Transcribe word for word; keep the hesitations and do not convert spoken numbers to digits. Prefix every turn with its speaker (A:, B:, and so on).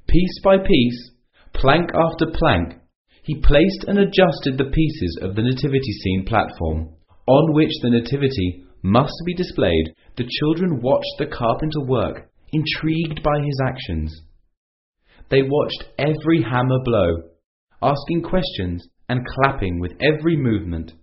A: Piece by piece, plank after plank, he placed and adjusted the pieces of the nativity scene platform, on which the nativity must be displayed. The children watched the carpenter work, intrigued by his actions. They watched every hammer blow, asking questions and clapping with every movement.